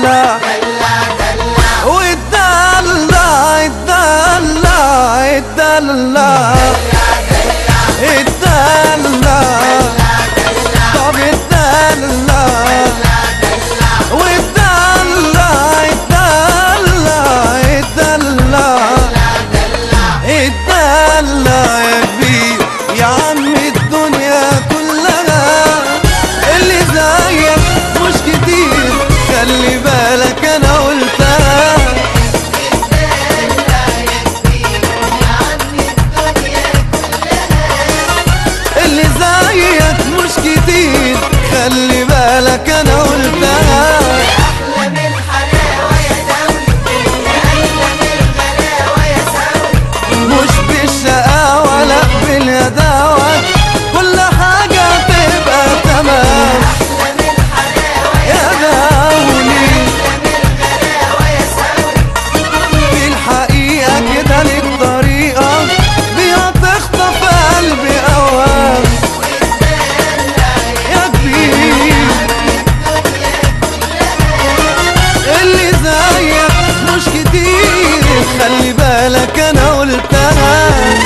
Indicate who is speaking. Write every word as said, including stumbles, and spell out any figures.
Speaker 1: الدلع والدلع الدلع الدلع الدلع طب الدلع والدلع الدلع الدلع الدلع يا كبير يا عم الدنيا كلها اللي زيك مش كتير خلي بالك انا قلتها اللي زيك مش كتير خلي بالك انا قلتها
Speaker 2: أحلى من الحلاوة يا دولي يا أحلى من الغلاوة يا سولي
Speaker 1: مش بالشقاوة لا بالهداوة كل حاجة تبقى تمام
Speaker 2: أحلى من الحلاوة
Speaker 1: يا دولي
Speaker 2: أحلى من الغلاوة يا سولي
Speaker 1: في الحقيقة كده ليك طريقة بيها تخطف قلبي أوام يا كبير اللي زيك مش كتير خلي بالك أنا قلتها